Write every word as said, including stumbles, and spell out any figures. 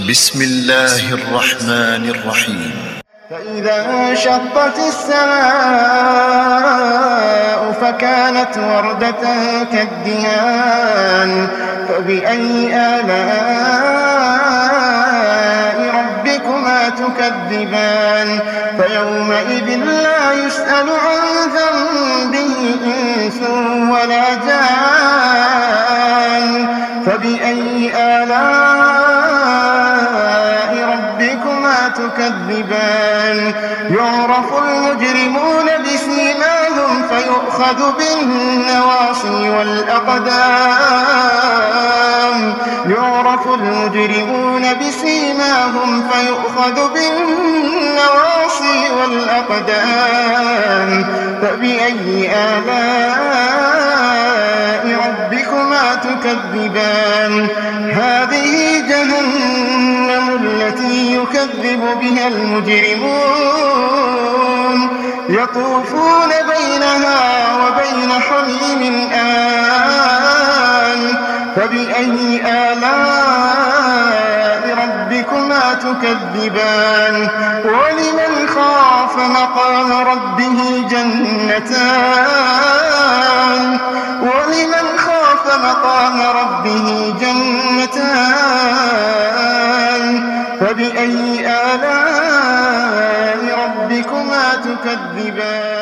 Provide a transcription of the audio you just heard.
بسم الله الرحمن الرحيم. فإذا انشقت السماء فكانت وردة كالدهان فبأي آلاء ربكما تكذبان فيومئذ لا يسأل عن ذنبه إنس ولا جان فبأي آلاء ربكما تكذبان يعرف المجرمون بسيماهم فيؤخذ بالنواصي والأقدام يعرف المجرمون بسيماهم فيؤخذ بالنواصي والأقدام فبأي آلاء ربكما تكذبان هذه جهنم التي يكذب بها المجرمون يطوفون بينها وبين حميم آن فبأي آلاء ربكما تكذبان ولمن خاف مقام ربه جنتان ولمن خاف مقام ربه جنتان فبأي آلاء ربكما تكذبان